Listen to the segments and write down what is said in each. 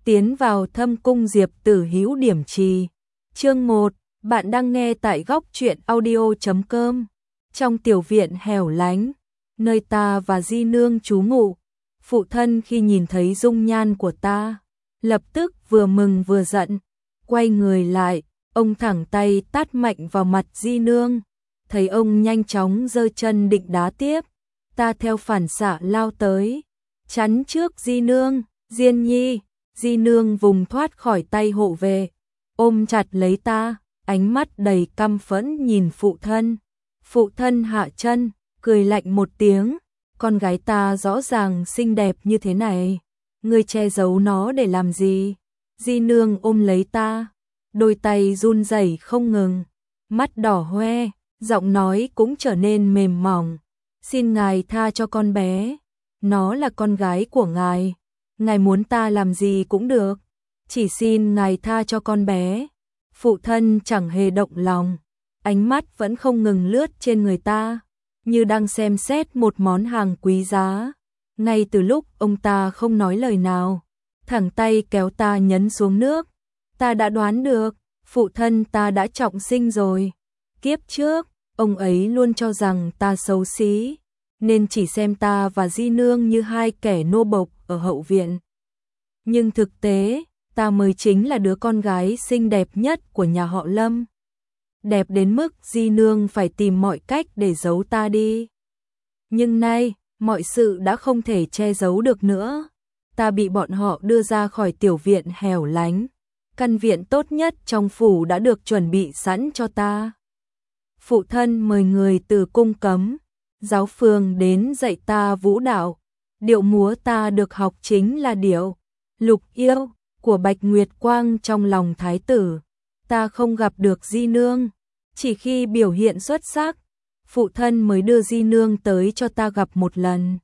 Tiến vào Thâm Cung Diệp Tử Hữu Điểm Trì. Chương 1, bạn đang nghe tại góc truyện audio.com. Trong tiểu viện hẻo lánh, nơi ta và Di Nương trú ngụ, phụ thân khi nhìn thấy dung nhan của ta, lập tức vừa mừng vừa giận, quay người lại, ông thẳng tay tát mạnh vào mặt Di Nương. Thấy ông nhanh chóng giơ chân định đá tiếp, ta theo phản xạ lao tới, chắn trước Di Nương. Diên Nhi. Di Nương vùng thoát khỏi tay hộ vệ, ôm chặt lấy ta, ánh mắt đầy căm phẫn nhìn phụ thân. Phụ thân hạ chân, cười lạnh một tiếng, con gái ta rõ ràng xinh đẹp như thế này, ngươi che giấu nó để làm gì? Di Nương ôm lấy ta, đôi tay run rẩy không ngừng, mắt đỏ hoe, giọng nói cũng trở nên mềm mỏng. Xin ngài tha cho con bé, nó là con gái của ngài. Ngài muốn ta làm gì cũng được, chỉ xin ngài tha cho con bé. Phụ thân chẳng hề động lòng, ánh mắt vẫn không ngừng lướt trên người ta, như đang xem xét một món hàng quý giá. Ngay từ lúc ông ta không nói lời nào, thẳng tay kéo ta nhấn xuống nước, ta đã đoán được, phụ thân ta đã trọng sinh rồi. Kiếp trước, ông ấy luôn cho rằng ta xấu xí, nên chỉ xem ta và Di Nương như hai kẻ nô bộc ở hậu viện. Nhưng thực tế, ta mới chính là đứa con gái xinh đẹp nhất của nhà họ Lâm. Đẹp đến mức Di Nương phải tìm mọi cách để giấu ta đi. Nhưng nay, mọi sự đã không thể che giấu được nữa. Ta bị bọn họ đưa ra khỏi tiểu viện hẻo lánh. Căn viện tốt nhất trong phủ đã được chuẩn bị sẵn cho ta. Phụ thân mời người từ cung cấm, giáo phường đến dạy ta vũ đạo. Điệu múa ta được học chính là điệu Lục Yêu của Bạch Nguyệt Quang trong lòng thái tử. Ta không gặp được Di Nương, chỉ khi biểu hiện xuất sắc, phụ thân mới đưa Di Nương tới cho ta gặp một lần.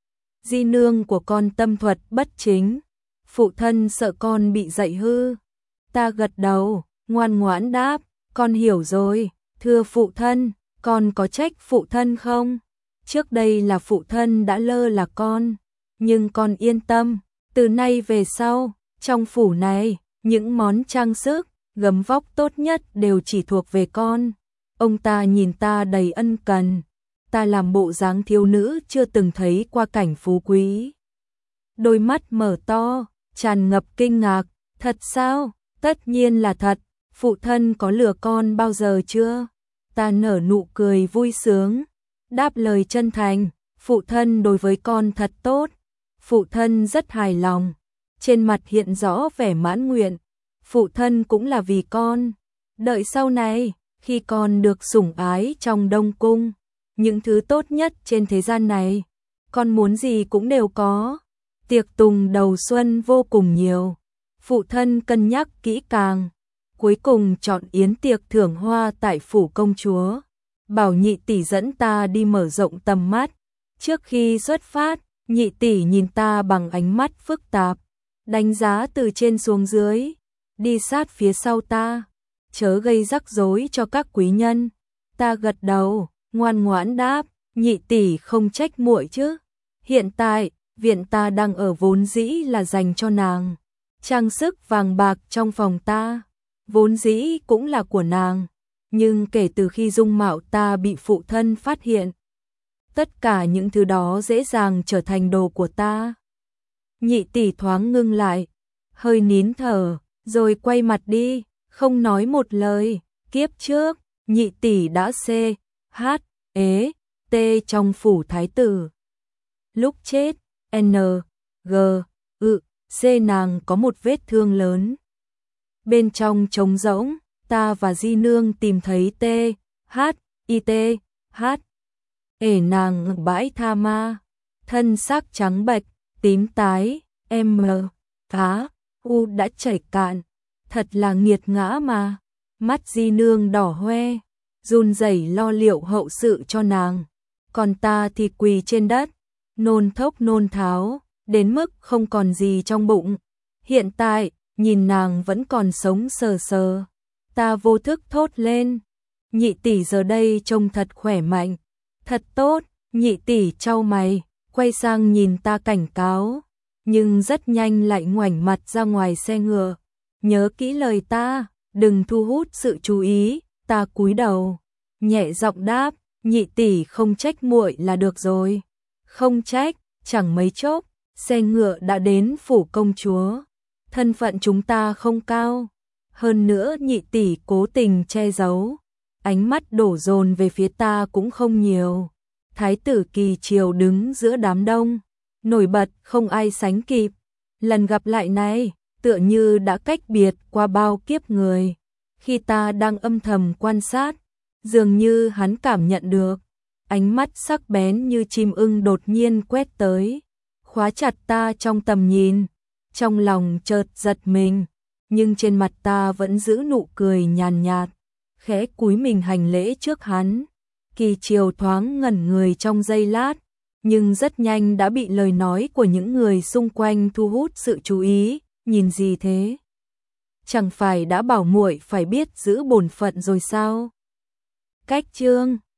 Di Nương của con tâm thuật bất chính, phụ thân sợ con bị dạy hư. Ta gật đầu, ngoan ngoãn đáp, con hiểu rồi, thưa phụ thân, con có trách phụ thân không? Trước đây là phụ thân đã lơ là con, nhưng con yên tâm, từ nay về sau, trong phủ này, những món trang sức, gấm vóc tốt nhất đều chỉ thuộc về con. Ông ta nhìn ta đầy ân cần, ta làm bộ dáng thiếu nữ chưa từng thấy qua cảnh phú quý. Đôi mắt mở to, tràn ngập kinh ngạc, thật sao? Tất nhiên là thật, phụ thân có lừa con bao giờ chưa? Ta nở nụ cười vui sướng, đáp lời chân thành, phụ thân đối với con thật tốt. Phụ thân rất hài lòng, trên mặt hiện rõ vẻ mãn nguyện. Phụ thân cũng là vì con. Đợi sau này, khi con được sủng ái trong Đông Cung, những thứ tốt nhất trên thế gian này, con muốn gì cũng đều có. Tiệc tùng đầu xuân vô cùng nhiều. Phụ thân cân nhắc kỹ càng, cuối cùng chọn yến tiệc thưởng hoa tại phủ công chúa. Bảo nhị tỷ dẫn ta đi mở rộng tầm mắt. Trước khi xuất phát, nhị tỷ nhìn ta bằng ánh mắt phức tạp, đánh giá từ trên xuống dưới, đi sát phía sau ta, chớ gây rắc rối cho các quý nhân. Ta gật đầu, ngoan ngoãn đáp, nhị tỷ không trách muội chứ. Hiện tại, viện ta đang ở vốn dĩ là dành cho nàng. Trang sức vàng bạc trong phòng ta, vốn dĩ cũng là của nàng. Nhưng kể từ khi dung mạo ta bị phụ thân phát hiện, tất cả những thứ đó dễ dàng trở thành đồ của ta. Nhị tỷ thoáng ngưng lại, hơi nín thở, rồi quay mặt đi, không nói một lời. Kiếp trước, nhị tỷ đã T trong phủ thái tử. Lúc chết, nàng có một vết thương lớn. Bên trong trống rỗng, ta và Di Nương tìm thấy nàng bãi tha ma, thân xác trắng bệch, tím tái, đã chảy cạn, thật là nghiệt ngã mà. Mắt Di Nương đỏ hoe, run rẩy lo liệu hậu sự cho nàng, còn ta thì quỳ trên đất, nôn thốc nôn tháo, đến mức không còn gì trong bụng. Hiện tại, nhìn nàng vẫn còn sống sờ sờ, ta vô thức thốt lên, nhị tỷ giờ đây trông thật khỏe mạnh, thật tốt. Nhị tỷ chau mày, quay sang nhìn ta cảnh cáo, nhưng rất nhanh lại ngoảnh mặt ra ngoài xe ngựa. Nhớ kỹ lời ta, đừng thu hút sự chú ý. Ta cúi đầu, nhẹ giọng đáp, nhị tỷ không trách muội là được rồi. Không trách, chẳng mấy chốc, xe ngựa đã đến phủ công chúa. Thân phận chúng ta không cao, hơn nữa nhị tỷ cố tình che giấu, ánh mắt đổ dồn về phía ta cũng không nhiều. Thái tử Kỳ Triều đứng giữa đám đông, nổi bật không ai sánh kịp. Lần gặp lại này, tựa như đã cách biệt qua bao kiếp người. Khi ta đang âm thầm quan sát, dường như hắn cảm nhận được, ánh mắt sắc bén như chim ưng đột nhiên quét tới, khóa chặt ta trong tầm nhìn. Trong lòng chợt giật mình, nhưng trên mặt ta vẫn giữ nụ cười nhàn nhạt, khẽ cúi mình hành lễ trước hắn. Kỳ Triều thoáng ngẩn người trong giây lát, nhưng rất nhanh đã bị lời nói của những người xung quanh thu hút sự chú ý. Nhìn gì thế? Chẳng phải đã bảo muội phải biết giữ bổn phận rồi sao? Cách chương